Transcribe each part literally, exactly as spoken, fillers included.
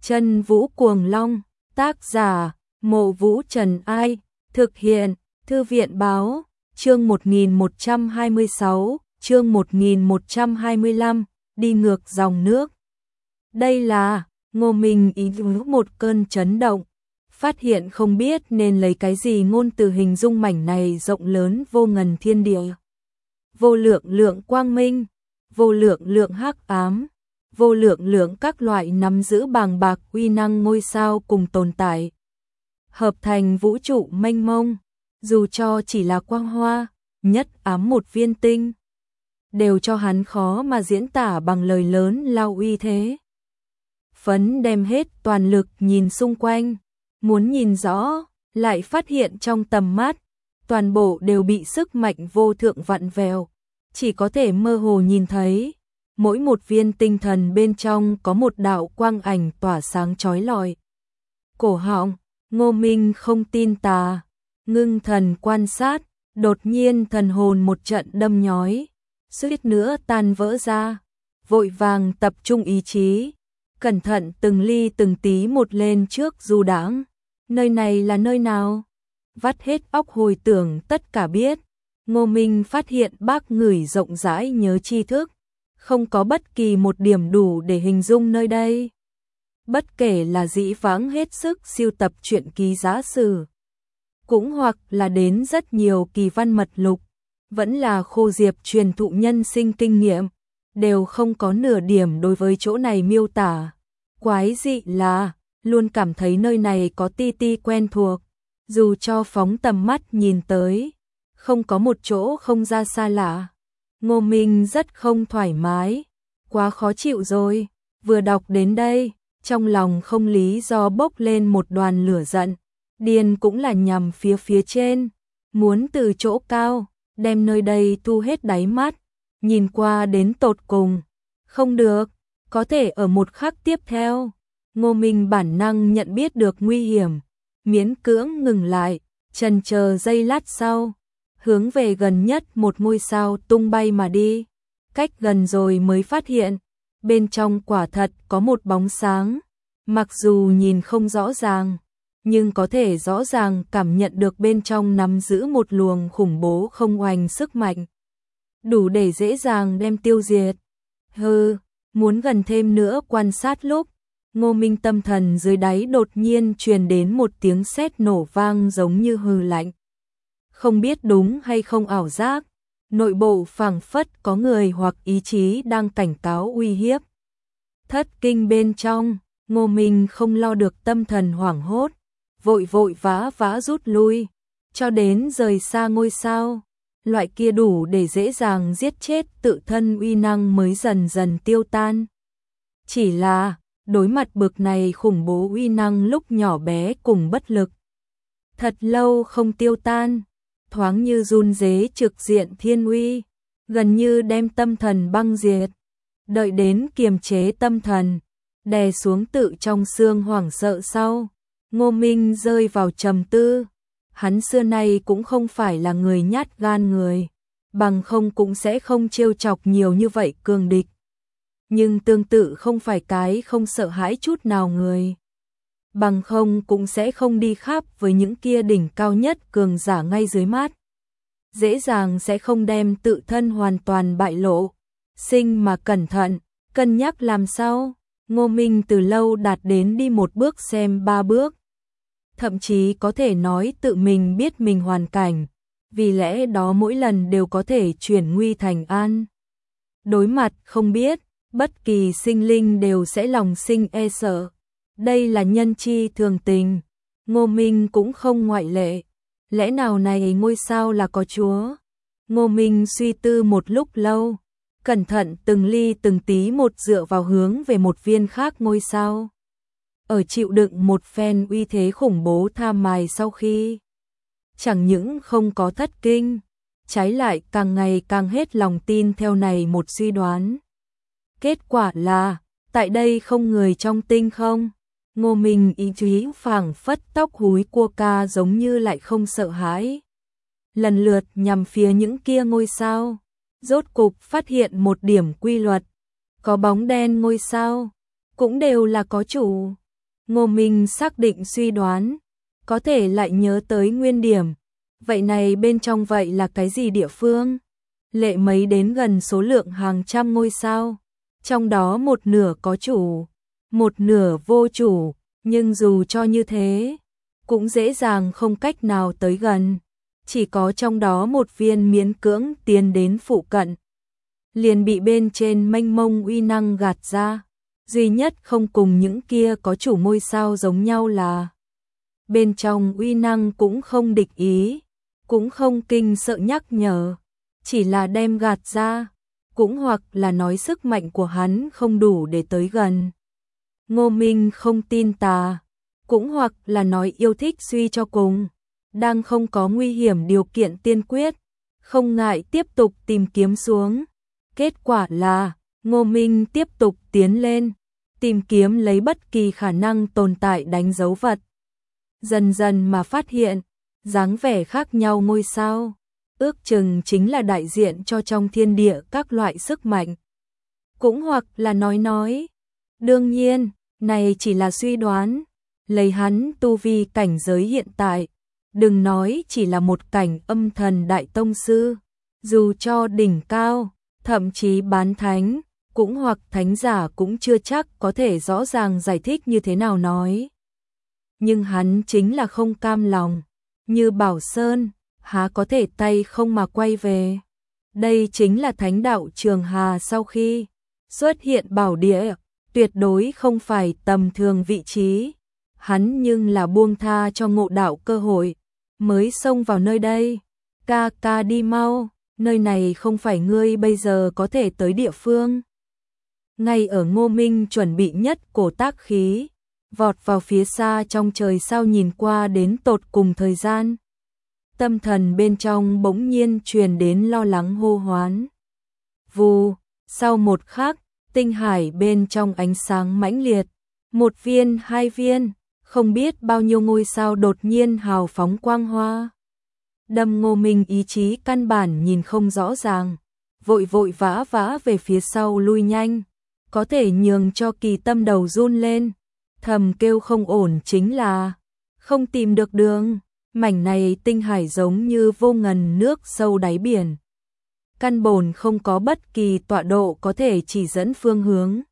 Chân Vũ Cuồng Long, tác giả, Mộ Vũ Trần Ai, thực hiện, Thư viện Báo, chương một nghìn một trăm hai mươi sáu, chương một nghìn một trăm hai mươi lăm, đi ngược dòng nước. Đây là, Ngô Minh ý một cơn chấn động, phát hiện không biết nên lấy cái gì ngôn từ hình dung mảnh này rộng lớn vô ngần thiên địa. Vô lượng lượng quang minh, vô lượng lượng hắc ám, vô lượng lượng các loại nắm giữ bàng bạc uy năng ngôi sao cùng tồn tại, hợp thành vũ trụ mênh mông, dù cho chỉ là quang hoa, nhất ám một viên tinh, đều cho hắn khó mà diễn tả bằng lời lớn lao uy thế. Phấn đem hết toàn lực nhìn xung quanh, muốn nhìn rõ, lại phát hiện trong tầm mắt, toàn bộ đều bị sức mạnh vô thượng vặn vẹo, chỉ có thể mơ hồ nhìn thấy, mỗi một viên tinh thần bên trong có một đạo quang ảnh tỏa sáng chói lọi. Cổ họng, Ngô Minh không tin tà, ngưng thần quan sát, đột nhiên thần hồn một trận đâm nhói, suýt nữa tan vỡ ra, vội vàng tập trung ý chí, cẩn thận từng ly từng tí một lên trước du đãng. Nơi này là nơi nào? Vắt hết óc hồi tưởng tất cả biết. Ngô Minh phát hiện bác ngửi rộng rãi nhớ tri thức, không có bất kỳ một điểm đủ để hình dung nơi đây. Bất kể là dĩ vãng hết sức siêu tập truyện ký giá sử, cũng hoặc là đến rất nhiều kỳ văn mật lục, vẫn là Khô Diệp truyền thụ nhân sinh kinh nghiệm, đều không có nửa điểm đối với chỗ này miêu tả. Quái dị là, luôn cảm thấy nơi này có ti ti quen thuộc, dù cho phóng tầm mắt nhìn tới, không có một chỗ không ra xa lạ. Ngô Minh rất không thoải mái, quá khó chịu rồi, vừa đọc đến đây, trong lòng không lý do bốc lên một đoàn lửa giận, điên cũng là nhằm phía phía trên, muốn từ chỗ cao, đem nơi đây thu hết đáy mắt, nhìn qua đến tột cùng. Không được, có thể ở một khắc tiếp theo, Ngô Minh bản năng nhận biết được nguy hiểm, miễn cưỡng ngừng lại, chần chờ giây lát sau, hướng về gần nhất một ngôi sao tung bay mà đi. Cách gần rồi mới phát hiện, bên trong quả thật có một bóng sáng, mặc dù nhìn không rõ ràng, nhưng có thể rõ ràng cảm nhận được bên trong nắm giữ một luồng khủng bố không oanh sức mạnh, đủ để dễ dàng đem tiêu diệt. Hừ, muốn gần thêm nữa quan sát lúc, Ngô Minh tâm thần dưới đáy đột nhiên truyền đến một tiếng sét nổ vang giống như hừ lạnh. Không biết đúng hay không ảo giác, nội bộ phảng phất có người hoặc ý chí đang cảnh cáo uy hiếp. Thất kinh bên trong, Ngô Minh không lo được tâm thần hoảng hốt, vội vội vã vã rút lui, cho đến rời xa ngôi sao. Loại kia đủ để dễ dàng giết chết tự thân uy năng mới dần dần tiêu tan. Chỉ là, đối mặt bực này khủng bố uy năng lúc nhỏ bé cùng bất lực. Thật lâu không tiêu tan, thoáng như run rế trực diện thiên uy, gần như đem tâm thần băng diệt. Đợi đến kiềm chế tâm thần, đè xuống tự trong xương hoảng sợ sau, Ngô Minh rơi vào trầm tư. Hắn xưa nay cũng không phải là người nhát gan người, bằng không cũng sẽ không trêu chọc nhiều như vậy cường địch. Nhưng tương tự không phải cái không sợ hãi chút nào người, bằng không cũng sẽ không đi khắp với những kia đỉnh cao nhất cường giả ngay dưới mắt. Dễ dàng sẽ không đem tự thân hoàn toàn bại lộ, sinh mà cẩn thận, cân nhắc làm sao. Ngô Minh từ lâu đạt đến đi một bước xem ba bước. Thậm chí có thể nói tự mình biết mình hoàn cảnh, vì lẽ đó mỗi lần đều có thể chuyển nguy thành an. Đối mặt không biết, bất kỳ sinh linh đều sẽ lòng sinh e sợ. Đây là nhân chi thường tình, Ngô Minh cũng không ngoại lệ. Lẽ nào này ngôi sao là có chúa? Ngô Minh suy tư một lúc lâu, cẩn thận từng ly từng tí một dựa vào hướng về một viên khác ngôi sao. Ở chịu đựng một phen uy thế khủng bố tham mài sau khi, chẳng những không có thất kinh, trái lại càng ngày càng hết lòng tin theo này một suy đoán. Kết quả là, tại đây không người trong tinh không. Ngô Minh ý chí phảng phất tóc húi cua ca giống như lại không sợ hãi. Lần lượt nhằm phía những kia ngôi sao, rốt cục phát hiện một điểm quy luật, có bóng đen ngôi sao, cũng đều là có chủ. Ngô Minh xác định suy đoán, có thể lại nhớ tới nguyên điểm. Vậy này bên trong vậy là cái gì địa phương? Lệ mấy đến gần số lượng hàng trăm ngôi sao, trong đó một nửa có chủ, một nửa vô chủ, nhưng dù cho như thế, cũng dễ dàng không cách nào tới gần. Chỉ có trong đó một viên miễn cưỡng tiến đến phụ cận, liền bị bên trên mênh mông uy năng gạt ra. Duy nhất không cùng những kia có chủ ngôi sao giống nhau là bên trong uy năng cũng không địch ý, cũng không kinh sợ nhắc nhở, chỉ là đem gạt ra, cũng hoặc là nói sức mạnh của hắn không đủ để tới gần. Ngô Minh không tin tà, cũng hoặc là nói yêu thích suy cho cùng, đang không có nguy hiểm điều kiện tiên quyết, không ngại tiếp tục tìm kiếm xuống. Kết quả là, Ngô Minh tiếp tục tiến lên, tìm kiếm lấy bất kỳ khả năng tồn tại đánh dấu vật. Dần dần mà phát hiện, dáng vẻ khác nhau ngôi sao, ước chừng chính là đại diện cho trong thiên địa các loại sức mạnh. Cũng hoặc là nói nói, đương nhiên, này chỉ là suy đoán, lấy hắn tu vi cảnh giới hiện tại, đừng nói chỉ là một cảnh âm thần đại tông sư, dù cho đỉnh cao, thậm chí bán thánh, cũng hoặc thánh giả cũng chưa chắc có thể rõ ràng giải thích như thế nào nói. Nhưng hắn chính là không cam lòng, như Bảo Sơn, há có thể tay không mà quay về. Đây chính là thánh đạo Trường Hà sau khi xuất hiện bảo địa, tuyệt đối không phải tầm thường vị trí. Hắn nhưng là buông tha cho ngộ đạo cơ hội, mới xông vào nơi đây. Ca ca đi mau, nơi này không phải ngươi bây giờ có thể tới địa phương. Ngay ở Ngô Minh chuẩn bị nhất cổ tác khí, vọt vào phía xa trong trời sao nhìn qua đến tột cùng thời gian. Tâm thần bên trong bỗng nhiên truyền đến lo lắng hô hoán. Vù, sau một khắc, tinh hải bên trong ánh sáng mãnh liệt, một viên hai viên, không biết bao nhiêu ngôi sao đột nhiên hào phóng quang hoa. Đâm Ngô Minh ý chí căn bản nhìn không rõ ràng, vội vội vã vã về phía sau lui nhanh, có thể nhường cho Kỳ Tâm đầu run lên, thầm kêu không ổn chính là không tìm được đường. Mảnh này tinh hải giống như vô ngần nước sâu đáy biển, căn bổn không có bất kỳ tọa độ có thể chỉ dẫn phương hướng.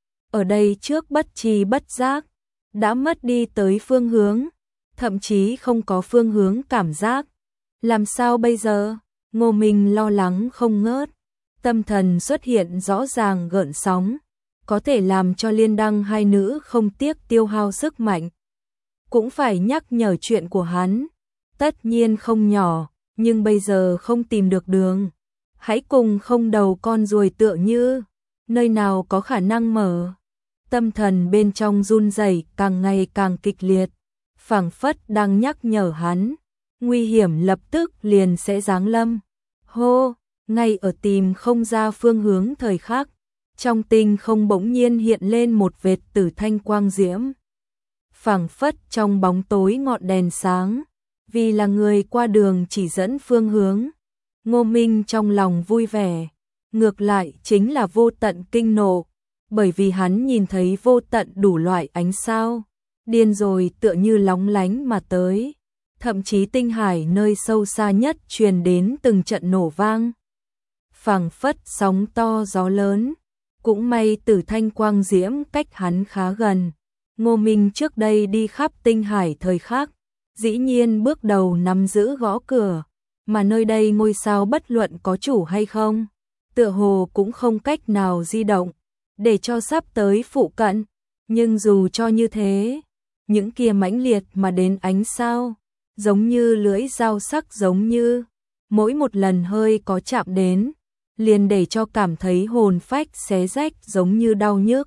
Ở đây trước bất tri bất giác đã mất đi tới phương hướng, thậm chí không có phương hướng cảm giác. Làm sao bây giờ? Ngô Minh lo lắng không ngớt, tâm thần xuất hiện rõ ràng gợn sóng, có thể làm cho Liên Đăng hai nữ không tiếc tiêu hao sức mạnh. Cũng phải nhắc nhở chuyện của hắn, tất nhiên không nhỏ, nhưng bây giờ không tìm được đường. Hãy cùng không đầu con ruồi tựa như, nơi nào có khả năng mở. Tâm thần bên trong run rẩy càng ngày càng kịch liệt, phảng phất đang nhắc nhở hắn, nguy hiểm lập tức liền sẽ giáng lâm. Hô, ngay ở tìm không ra phương hướng thời khắc, trong tinh không bỗng nhiên hiện lên một vệt tử thanh quang diễm. Phảng phất trong bóng tối ngọn đèn sáng, vì là người qua đường chỉ dẫn phương hướng. Ngô Minh trong lòng vui vẻ, ngược lại chính là vô tận kinh nộ, bởi vì hắn nhìn thấy vô tận đủ loại ánh sao, điên rồi tựa như lóng lánh mà tới, thậm chí tinh hải nơi sâu xa nhất truyền đến từng trận nổ vang. Phảng phất sóng to gió lớn, cũng may tử thanh quang diễm cách hắn khá gần. Ngô Minh trước đây đi khắp tinh hải thời khắc, dĩ nhiên bước đầu nắm giữ gõ cửa, mà nơi đây ngôi sao bất luận có chủ hay không, tựa hồ cũng không cách nào di động, để cho sắp tới phụ cận. Nhưng dù cho như thế, những kia mãnh liệt mà đến ánh sao, giống như lưỡi dao sắc giống như, mỗi một lần hơi có chạm đến, liền để cho cảm thấy hồn phách xé rách giống như đau nhức.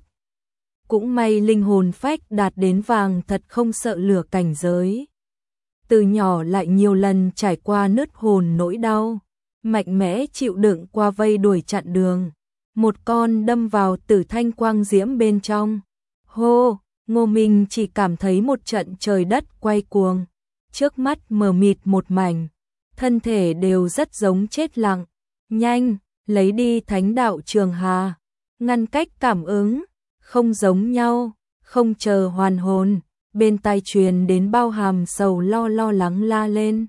Cũng may linh hồn phách đạt đến vàng thật không sợ lửa cảnh giới. Từ nhỏ lại nhiều lần trải qua nứt hồn nỗi đau, mạnh mẽ chịu đựng qua vây đuổi chặn đường. Một con đâm vào tử thanh quang diễm bên trong. Hô, Ngô Minh chỉ cảm thấy một trận trời đất quay cuồng, trước mắt mờ mịt một mảnh, thân thể đều rất giống chết lặng. Nhanh, lấy đi thánh đạo Trường Hà, ngăn cách cảm ứng, không giống nhau, không chờ hoàn hồn, bên tai truyền đến bao hàm sầu lo lo lắng la lên.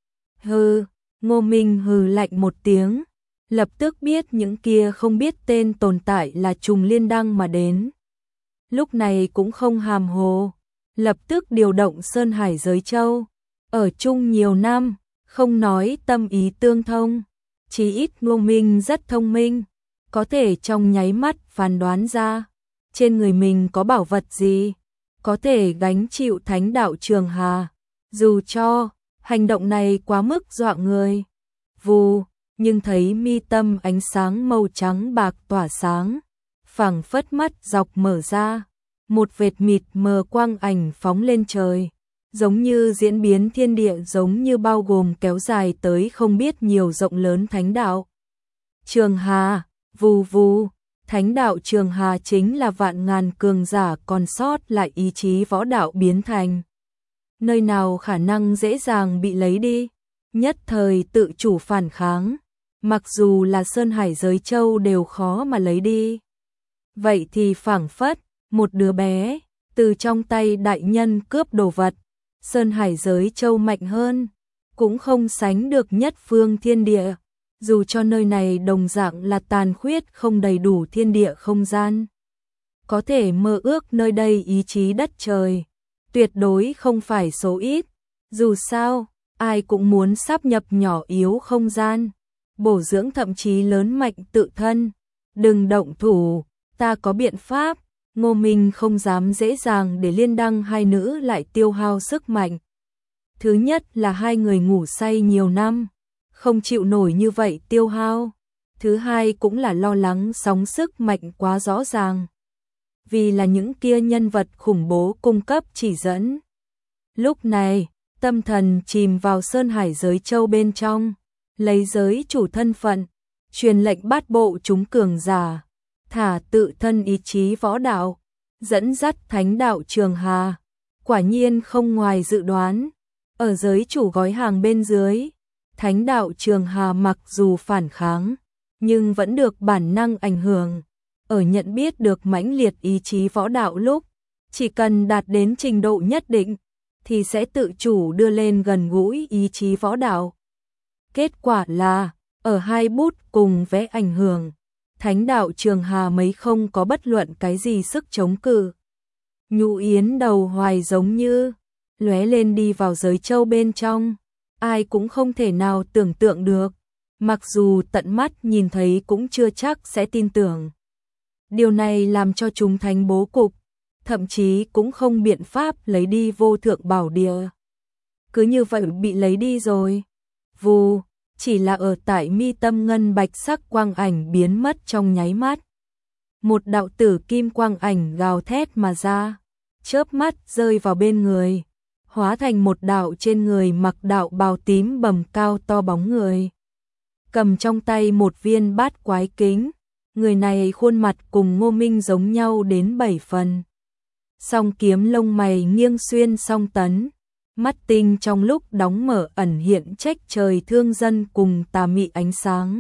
Hừ, Ngô Minh hừ lạnh một tiếng, lập tức biết những kia không biết tên tồn tại là trùng liên đăng mà đến. Lúc này cũng không hàm hồ, lập tức điều động Sơn Hải Giới Châu, ở chung nhiều năm, không nói tâm ý tương thông, chỉ ít Ngô Minh rất thông minh, có thể trong nháy mắt phán đoán ra, trên người mình có bảo vật gì, có thể gánh chịu thánh đạo Trường Hà, dù cho hành động này quá mức dọa người. Vù, nhưng thấy mi tâm ánh sáng màu trắng bạc tỏa sáng, phảng phất mắt dọc mở ra, một vệt mịt mờ quang ảnh phóng lên trời, giống như diễn biến thiên địa, giống như bao gồm kéo dài tới không biết nhiều rộng lớn thánh đạo Trường Hà. Vù vù, thánh đạo Trường Hà chính là vạn ngàn cường giả còn sót lại ý chí võ đạo biến thành, nơi nào khả năng dễ dàng bị lấy đi, nhất thời tự chủ phản kháng, mặc dù là Sơn Hải Giới Châu đều khó mà lấy đi. Vậy thì phảng phất, một đứa bé, từ trong tay đại nhân cướp đồ vật, Sơn Hải Giới Châu mạnh hơn, cũng không sánh được nhất phương thiên địa, dù cho nơi này đồng dạng là tàn khuyết không đầy đủ thiên địa không gian. Có thể mơ ước nơi đây ý chí đất trời, tuyệt đối không phải số ít, dù sao, ai cũng muốn sáp nhập nhỏ yếu không gian, bổ dưỡng thậm chí lớn mạnh tự thân. Đừng động thủ, ta có biện pháp. Ngô Minh không dám dễ dàng để Liên Đăng hai nữ lại tiêu hao sức mạnh. Thứ nhất là hai người ngủ say nhiều năm, không chịu nổi như vậy tiêu hao. Thứ hai cũng là lo lắng sóng sức mạnh quá rõ ràng, vì là những kia nhân vật khủng bố cung cấp chỉ dẫn. Lúc này, tâm thần chìm vào Sơn Hải Giới Châu bên trong, lấy giới chủ thân phận, truyền lệnh bát bộ chúng cường giả, thả tự thân ý chí võ đạo, dẫn dắt thánh đạo Trường Hà. Quả nhiên không ngoài dự đoán, ở giới chủ gói hàng bên dưới, thánh đạo Trường Hà mặc dù phản kháng, nhưng vẫn được bản năng ảnh hưởng. Ở nhận biết được mãnh liệt ý chí võ đạo lúc, chỉ cần đạt đến trình độ nhất định, thì sẽ tự chủ đưa lên gần gũi ý chí võ đạo. Kết quả là, ở hai bút cùng vẽ ảnh hưởng, thánh đạo Trường Hà mấy không có bất luận cái gì sức chống cự. Nhũ yến đầu hoài giống như lóe lên đi vào giới châu bên trong, ai cũng không thể nào tưởng tượng được, mặc dù tận mắt nhìn thấy cũng chưa chắc sẽ tin tưởng. Điều này làm cho chúng thánh bố cục, thậm chí cũng không biện pháp lấy đi vô thượng bảo địa. Cứ như vậy bị lấy đi rồi. Vù, chỉ là ở tại mi tâm ngân bạch sắc quang ảnh biến mất trong nháy mắt. Một đạo tử kim quang ảnh gào thét mà ra, chớp mắt rơi vào bên người, hóa thành một đạo trên người mặc đạo bào tím bầm cao to bóng người. Cầm trong tay một viên bát quái kính, người này khuôn mặt cùng Ngô Minh giống nhau đến bảy phần. Song kiếm lông mày nghiêng xuyên song tấn, mắt tinh trong lúc đóng mở ẩn hiện trách trời thương dân cùng tà mị ánh sáng.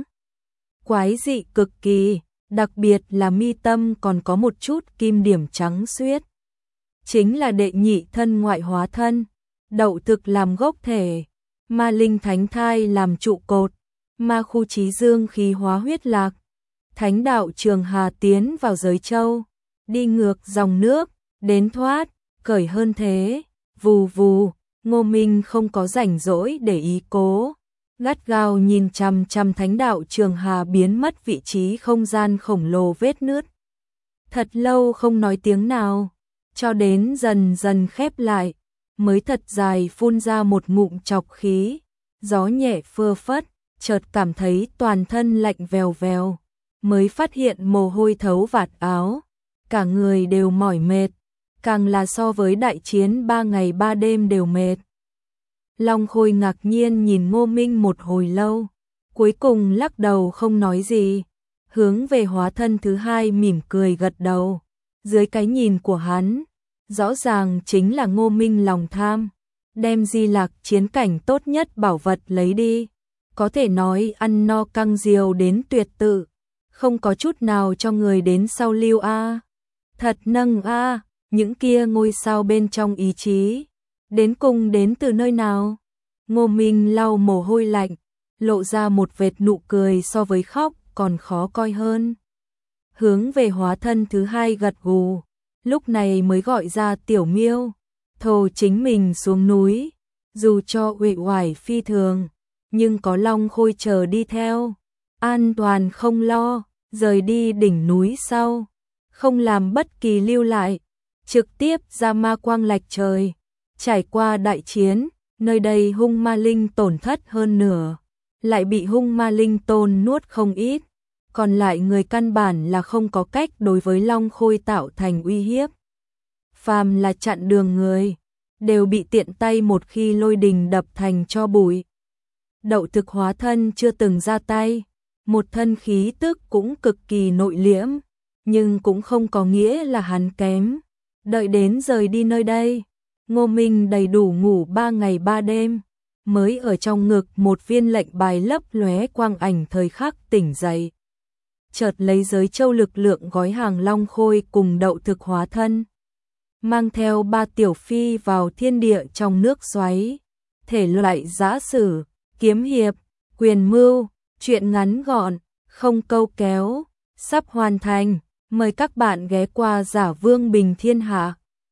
Quái dị cực kỳ, đặc biệt là mi tâm còn có một chút kim điểm trắng xuyết. Chính là đệ nhị thân ngoại hóa thân, đậu thực làm gốc thể, ma linh thánh thai làm trụ cột, ma khu trí dương khí hóa huyết lạc. Thánh đạo Trường Hà tiến vào giới châu, đi ngược dòng nước, đến thoát, cởi hơn thế. Vù vù, Ngô Minh không có rảnh rỗi để ý cố, gắt gao nhìn chằm chằm thánh đạo Trường Hà biến mất vị trí không gian khổng lồ vết nứt. Thật lâu không nói tiếng nào, cho đến dần dần khép lại, mới thật dài phun ra một ngụm trọc khí, gió nhẹ phơ phất, chợt cảm thấy toàn thân lạnh vèo vèo, mới phát hiện mồ hôi thấu vạt áo, cả người đều mỏi mệt, càng là so với đại chiến ba ngày ba đêm đều mệt. Long Khôi ngạc nhiên nhìn Ngô Minh một hồi lâu, cuối cùng lắc đầu không nói gì, hướng về hóa thân thứ hai mỉm cười gật đầu. Dưới cái nhìn của hắn, rõ ràng chính là Ngô Minh lòng tham, đem Di Lạc chiến cảnh tốt nhất bảo vật lấy đi, có thể nói ăn no căng diều đến tuyệt tự, không có chút nào cho người đến sau lưu a. Thật nâng a, những kia ngôi sao bên trong ý chí, đến cùng đến từ nơi nào? Ngô Minh lau mồ hôi lạnh, lộ ra một vệt nụ cười so với khóc còn khó coi hơn. Hướng về hóa thân thứ hai gật gù, lúc này mới gọi ra Tiểu Miêu, thồ chính mình xuống núi, dù cho uể oải phi thường, nhưng có Long Khôi chờ đi theo, an toàn không lo, rời đi đỉnh núi sau, không làm bất kỳ lưu lại, trực tiếp ra ma quang lạch trời. Trải qua đại chiến, nơi đây hung ma linh tổn thất hơn nửa, lại bị hung ma linh tôn nuốt không ít, còn lại người căn bản là không có cách đối với Long Khôi tạo thành uy hiếp. Phàm là chặn đường người, đều bị tiện tay một khi lôi đình đập thành tro bụi. Đậu thực hóa thân chưa từng ra tay, một thân khí tức cũng cực kỳ nội liễm, nhưng cũng không có nghĩa là hắn kém. Đợi đến rời đi nơi đây, Ngô Minh đầy đủ ngủ ba ngày ba đêm, mới ở trong ngực một viên lệnh bài lấp lóe quang ảnh thời khắc tỉnh dậy. Chợt lấy giới châu lực lượng gói hàng Long Khôi cùng đậu thực hóa thân, mang theo ba tiểu phi vào thiên địa trong nước xoáy, thể loại giã sử, kiếm hiệp, quyền mưu, truyện ngắn gọn, không câu kéo, sắp hoàn thành, mời các bạn ghé qua Giả Vương Bình Thiên Hạ.